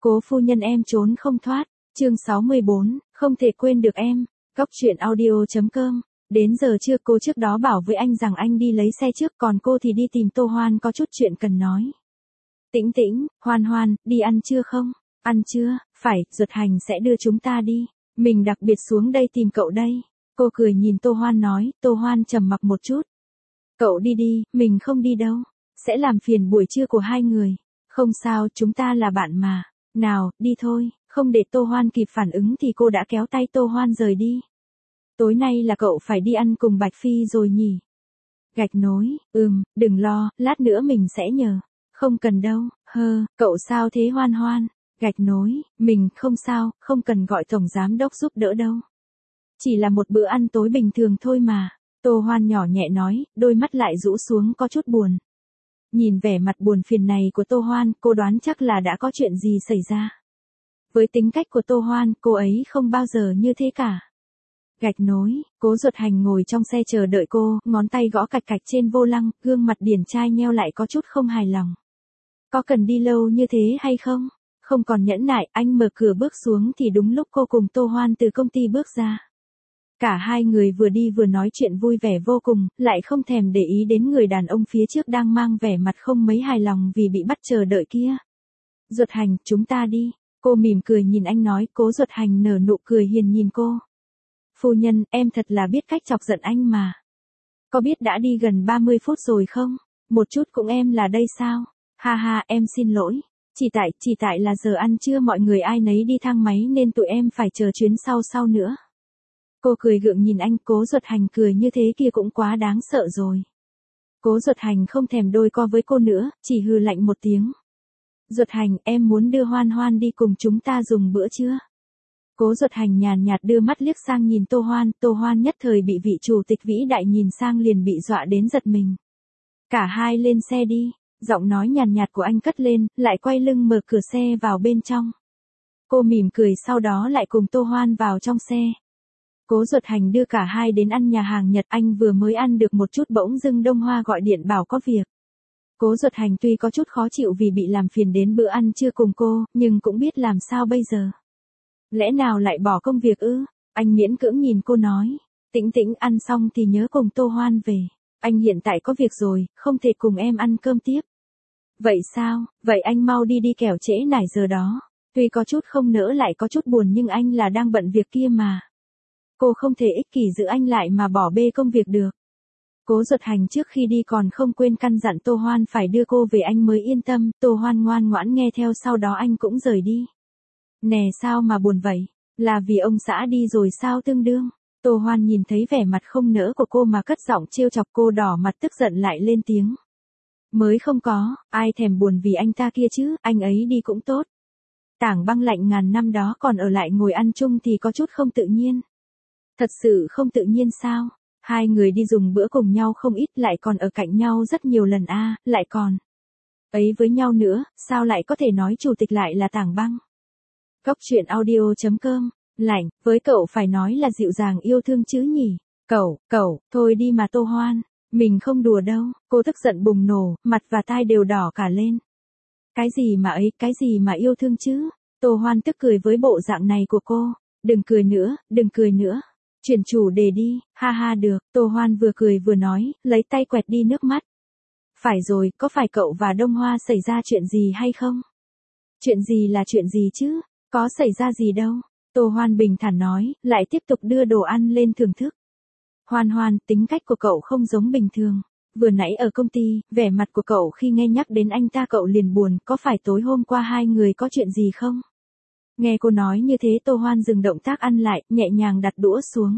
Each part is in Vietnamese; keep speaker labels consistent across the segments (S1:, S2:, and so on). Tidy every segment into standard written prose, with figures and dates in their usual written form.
S1: Cố phu nhân em trốn không thoát. Chương 64, không thể quên được em. Cóc truyện audio.com. Đến giờ trưa cô trước đó bảo với anh rằng anh đi lấy xe trước, còn cô thì đi tìm Tô Hoan có chút chuyện cần nói. Tĩnh Tĩnh, Hoan Hoan, đi ăn trưa không? Ăn chưa? Phải, Duật Hành sẽ đưa chúng ta đi. Mình đặc biệt xuống đây tìm cậu đây. Cô cười nhìn Tô Hoan nói. Tô Hoan trầm mặc một chút. Cậu đi đi, mình không đi đâu. Sẽ làm phiền buổi trưa của hai người. Không sao, chúng ta là bạn mà. Nào, đi thôi. Không để Tô Hoan kịp phản ứng thì cô đã kéo tay Tô Hoan rời đi. Tối nay là cậu phải đi ăn cùng Bạch Phi rồi nhỉ? Gạch nối, đừng lo, lát nữa mình sẽ nhờ. Không cần đâu, cậu sao thế Hoan Hoan? Gạch nối, mình không sao, không cần gọi tổng giám đốc giúp đỡ đâu. Chỉ là một bữa ăn tối bình thường thôi mà. Tô Hoan nhỏ nhẹ nói, đôi mắt lại rũ xuống có chút buồn. Nhìn vẻ mặt buồn phiền này của Tô Hoan, cô đoán chắc là đã có chuyện gì xảy ra. Với tính cách của Tô Hoan, cô ấy không bao giờ như thế cả. Gạch nối, Cố Duật Hành ngồi trong xe chờ đợi cô, ngón tay gõ cạch cạch trên vô lăng, gương mặt điển trai nheo lại có chút không hài lòng. Có cần đi lâu như thế hay không? Không còn nhẫn nại, anh mở cửa bước xuống thì đúng lúc cô cùng Tô Hoan từ công ty bước ra. Cả hai người vừa đi vừa nói chuyện vui vẻ vô cùng, lại không thèm để ý đến người đàn ông phía trước đang mang vẻ mặt không mấy hài lòng vì bị bắt chờ đợi kia. Duật Hành, chúng ta đi. Cô mỉm cười nhìn anh nói. Cố Duật Hành nở nụ cười hiền nhìn cô. Phu nhân, em thật là biết cách chọc giận anh mà. Có biết đã đi gần 30 phút rồi không? Một chút cũng em là đây sao? Ha ha, em xin lỗi. Chỉ tại là giờ ăn trưa mọi người ai nấy đi thang máy nên tụi em phải chờ chuyến sau nữa. Cô cười gượng nhìn anh. Cố Duật Hành cười như thế kia cũng quá đáng sợ rồi. Cố Duật Hành không thèm đôi co với cô nữa, chỉ hừ lạnh một tiếng. Duật Hành, em muốn đưa Hoan Hoan đi cùng chúng ta dùng bữa trưa. Cố Duật Hành nhàn nhạt đưa mắt liếc sang nhìn Tô Hoan nhất thời bị vị chủ tịch vĩ đại nhìn sang liền bị dọa đến giật mình. Cả hai lên xe đi, giọng nói nhàn nhạt của anh cất lên, lại quay lưng mở cửa xe vào bên trong. Cô mỉm cười sau đó lại cùng Tô Hoan vào trong xe. Cố Duật Hành đưa cả hai đến ăn nhà hàng Nhật, anh vừa mới ăn được một chút bỗng dưng Đông Hoa gọi điện bảo có việc. Cố Duật Hành tuy có chút khó chịu vì bị làm phiền đến bữa ăn trưa cùng cô, nhưng cũng biết làm sao bây giờ. Lẽ nào lại bỏ công việc ư? Anh miễn cưỡng nhìn cô nói. Tĩnh Tĩnh, ăn xong thì nhớ cùng Tô Hoan về. Anh hiện tại có việc rồi, không thể cùng em ăn cơm tiếp. Vậy sao? Vậy anh mau đi đi kẻo trễ nải giờ đó. Tuy có chút không nỡ lại có chút buồn nhưng anh là đang bận việc kia mà. Cô không thể ích kỷ giữ anh lại mà bỏ bê công việc được. Cố Duật Hành trước khi đi còn không quên căn dặn Tô Hoan phải đưa cô về anh mới yên tâm. Tô Hoan ngoan ngoãn nghe theo, sau đó anh cũng rời đi. Nè sao mà buồn vậy? Là vì ông xã đi rồi sao tương đương? Tô Hoan nhìn thấy vẻ mặt không nỡ của cô mà cất giọng trêu chọc, cô đỏ mặt tức giận lại lên tiếng. Mới không có, ai thèm buồn vì anh ta kia chứ, anh ấy đi cũng tốt. Tảng băng lạnh ngàn năm đó còn ở lại ngồi ăn chung thì có chút không tự nhiên. Thật sự không tự nhiên sao? Hai người đi dùng bữa cùng nhau không ít, lại còn ở cạnh nhau rất nhiều lần lại còn ấy với nhau nữa, sao lại có thể nói chủ tịch lại là tảng băng? Cóc truyện audio.com. Lạnh, với cậu phải nói là dịu dàng yêu thương chứ nhỉ? Cậu, thôi đi mà Tô Hoan. Mình không đùa đâu. Cô tức giận bùng nổ, mặt và tai đều đỏ cả lên. Cái gì mà ấy, cái gì mà yêu thương chứ? Tô Hoan tức cười với bộ dạng này của cô. Đừng cười nữa. Chuyển chủ đề đi, ha ha được. Tô Hoan vừa cười vừa nói, lấy tay quẹt đi nước mắt. Phải rồi, có phải cậu và Đông Hoa xảy ra chuyện gì hay không? Chuyện gì là chuyện gì chứ? Có xảy ra gì đâu. Tô Hoan bình thản nói, lại tiếp tục đưa đồ ăn lên thưởng thức. Hoan, tính cách của cậu không giống bình thường. Vừa nãy ở công ty, vẻ mặt của cậu khi nghe nhắc đến anh ta cậu liền buồn, có phải tối hôm qua hai người có chuyện gì không? Nghe cô nói như thế Tô Hoan dừng động tác ăn lại, nhẹ nhàng đặt đũa xuống.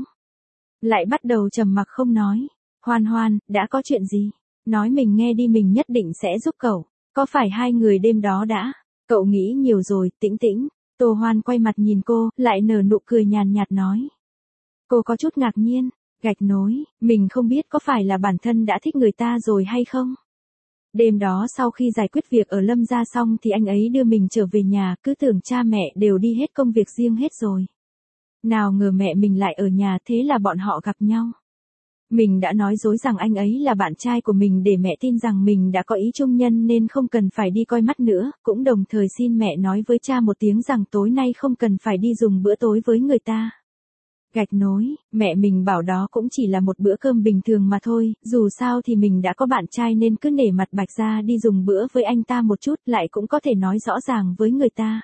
S1: Lại bắt đầu trầm mặc không nói. Hoan, đã có chuyện gì? Nói mình nghe đi, mình nhất định sẽ giúp cậu. Có phải hai người đêm đó đã? Cậu nghĩ nhiều rồi, Tĩnh. Tô Hoan quay mặt nhìn cô, lại nở nụ cười nhàn nhạt nói. Cô có chút ngạc nhiên. Gạch nối, mình không biết có phải là bản thân đã thích người ta rồi hay không? Đêm đó sau khi giải quyết việc ở Lâm gia xong thì anh ấy đưa mình trở về nhà, cứ tưởng cha mẹ đều đi hết công việc riêng hết rồi. Nào ngờ mẹ mình lại ở nhà, thế là bọn họ gặp nhau. Mình đã nói dối rằng anh ấy là bạn trai của mình để mẹ tin rằng mình đã có ý chung nhân nên không cần phải đi coi mắt nữa, cũng đồng thời xin mẹ nói với cha một tiếng rằng tối nay không cần phải đi dùng bữa tối với người ta. Gạch nối, mẹ mình bảo đó cũng chỉ là một bữa cơm bình thường mà thôi, dù sao thì mình đã có bạn trai nên cứ nể mặt Bạch ra đi dùng bữa với anh ta một chút lại cũng có thể nói rõ ràng với người ta.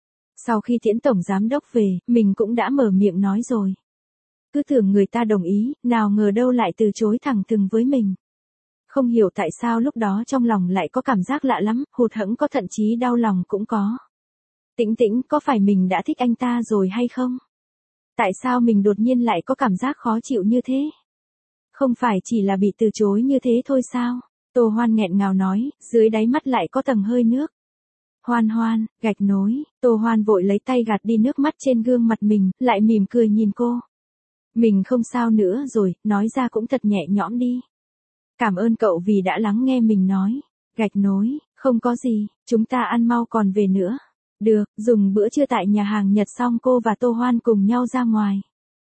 S1: Sau khi tiễn tổng giám đốc về, mình cũng đã mở miệng nói rồi. Cứ tưởng người ta đồng ý, nào ngờ đâu lại từ chối thẳng thừng với mình. Không hiểu tại sao lúc đó trong lòng lại có cảm giác lạ lắm, hụt hẫng có thậm chí đau lòng cũng có. Tĩnh Tĩnh, có phải mình đã thích anh ta rồi hay không? Tại sao mình đột nhiên lại có cảm giác khó chịu như thế? Không phải chỉ là bị từ chối như thế thôi sao? Tô Hoan nghẹn ngào nói, dưới đáy mắt lại có tầng hơi nước. Hoan Hoan, gạch nối, Tô Hoan vội lấy tay gạt đi nước mắt trên gương mặt mình, lại mỉm cười nhìn cô. Mình không sao nữa rồi, nói ra cũng thật nhẹ nhõm đi. Cảm ơn cậu vì đã lắng nghe mình nói. Gạch nối, không có gì, chúng ta ăn mau còn về nữa. Được, dùng bữa trưa tại nhà hàng Nhật xong cô và Tô Hoan cùng nhau ra ngoài.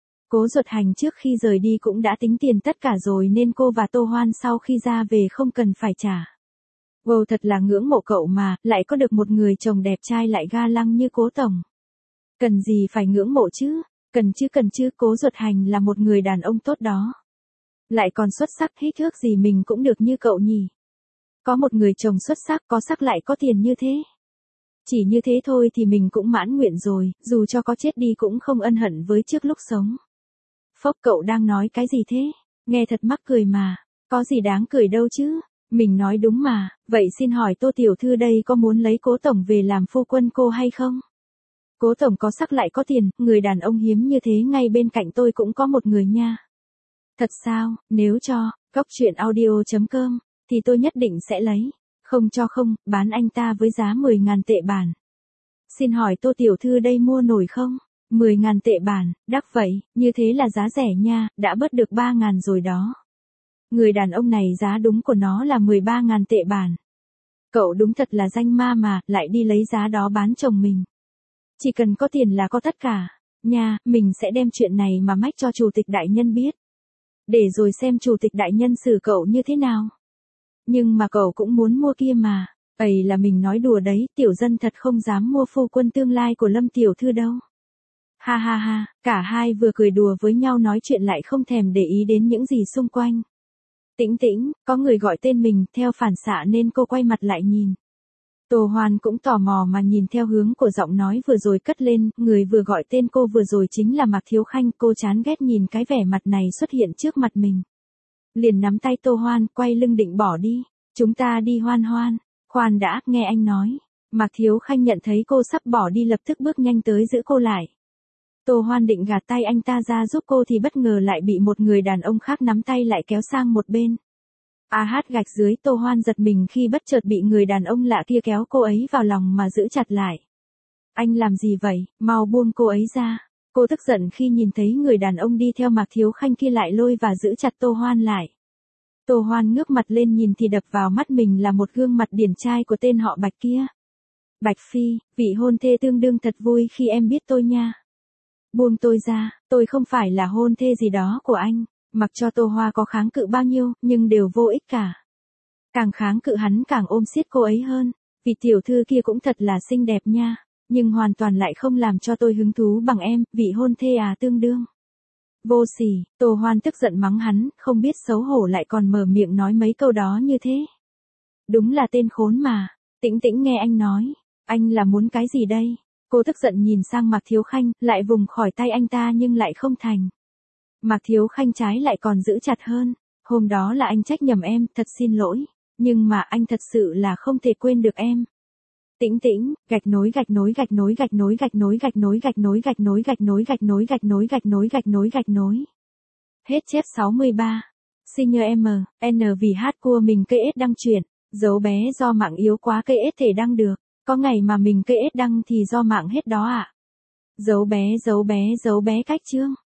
S1: Cố Duật Hành trước khi rời đi cũng đã tính tiền tất cả rồi nên cô và Tô Hoan sau khi ra về không cần phải trả. Wow, thật là ngưỡng mộ cậu mà, lại có được một người chồng đẹp trai lại ga lăng như Cố tổng. Cần gì phải ngưỡng mộ chứ? Cần chứ, Cố Duật Hành là một người đàn ông tốt đó. Lại còn xuất sắc, hít ước gì mình cũng được như cậu nhỉ. Có một người chồng xuất sắc, có sắc lại có tiền như thế. Chỉ như thế thôi thì mình cũng mãn nguyện rồi, dù cho có chết đi cũng không ân hận với trước lúc sống. Phốc, cậu đang nói cái gì thế? Nghe thật mắc cười mà. Có gì đáng cười đâu chứ? Mình nói đúng mà, vậy xin hỏi Tô tiểu thư đây có muốn lấy Cố tổng về làm phu quân cô hay không? Cố tổng có sắc lại có tiền, người đàn ông hiếm như thế ngay bên cạnh tôi cũng có một người nha. Thật sao, nếu cho, coctruyện.audio.com, thì tôi nhất định sẽ lấy. Không cho không, bán anh ta với giá 10.000 tệ bản. Xin hỏi Tô tiểu thư đây mua nổi không? 10.000 tệ bản, đắt vậy, như thế là giá rẻ nha, đã bớt được 3.000 rồi đó. Người đàn ông này giá đúng của nó là 13.000 tệ bản. Cậu đúng thật là danh ma mà, lại đi lấy giá đó bán chồng mình. Chỉ cần có tiền là có tất cả. Nha, mình sẽ đem chuyện này mà mách cho chủ tịch đại nhân biết. Để rồi xem chủ tịch đại nhân xử cậu như thế nào. Nhưng mà cậu cũng muốn mua kia mà. Ấy là mình nói đùa đấy, tiểu dân thật không dám mua phu quân tương lai của Lâm tiểu thư đâu. Ha ha ha, cả hai vừa cười đùa với nhau nói chuyện lại không thèm để ý đến những gì xung quanh. Tĩnh Tĩnh, có người gọi tên mình, theo phản xạ nên cô quay mặt lại nhìn. Tô Hoan cũng tò mò mà nhìn theo hướng của giọng nói vừa rồi cất lên, người vừa gọi tên cô vừa rồi chính là Mạc Thiếu Khanh, cô chán ghét nhìn cái vẻ mặt này xuất hiện trước mặt mình. Liền nắm tay Tô Hoan, quay lưng định bỏ đi. Chúng ta đi Hoan Hoan, khoan đã, nghe anh nói. Mạc Thiếu Khanh nhận thấy cô sắp bỏ đi lập tức bước nhanh tới giữ cô lại. Tô Hoan định gạt tay anh ta ra giúp cô thì bất ngờ lại bị một người đàn ông khác nắm tay lại kéo sang một bên. Gạch dưới, Tô Hoan giật mình khi bất chợt bị người đàn ông lạ kia kéo cô ấy vào lòng mà giữ chặt lại. Anh làm gì vậy, mau buông cô ấy ra. Cô tức giận khi nhìn thấy người đàn ông đi theo Mạc Thiếu Khanh kia lại lôi và giữ chặt Tô Hoan lại. Tô Hoan ngước mặt lên nhìn thì đập vào mắt mình là một gương mặt điển trai của tên họ Bạch kia. Bạch Phi, vị hôn thê tương đương thật vui khi em biết tôi nha. Buông tôi ra, tôi không phải là hôn thê gì đó của anh. Mặc cho Tô Hoa có kháng cự bao nhiêu, nhưng đều vô ích cả. Càng kháng cự hắn càng ôm siết cô ấy hơn. Vì tiểu thư kia cũng thật là xinh đẹp nha. Nhưng hoàn toàn lại không làm cho tôi hứng thú bằng em, vị hôn thê tương đương. Vô sỉ, Tô Hoan tức giận mắng hắn, không biết xấu hổ lại còn mở miệng nói mấy câu đó như thế. Đúng là tên khốn mà. Tĩnh Tĩnh nghe anh nói. Anh là muốn cái gì đây? Cô tức giận nhìn sang Mạc Thiếu Khanh, lại vùng khỏi tay anh ta nhưng lại không thành. Mạc Thiếu Khanh trái lại còn giữ chặt hơn. Hôm đó là anh trách nhầm em, thật xin lỗi. Nhưng mà anh thật sự là không thể quên được em. Tĩnh Tĩnh, gạch nối. Hết chép 63. Senior M, N vì hát cua mình cây ết đăng truyện. Dấu bé do mạng yếu quá cây ết thể đăng được. Có ngày mà mình cây ết đăng thì do mạng hết đó ạ. Dấu bé cách chương.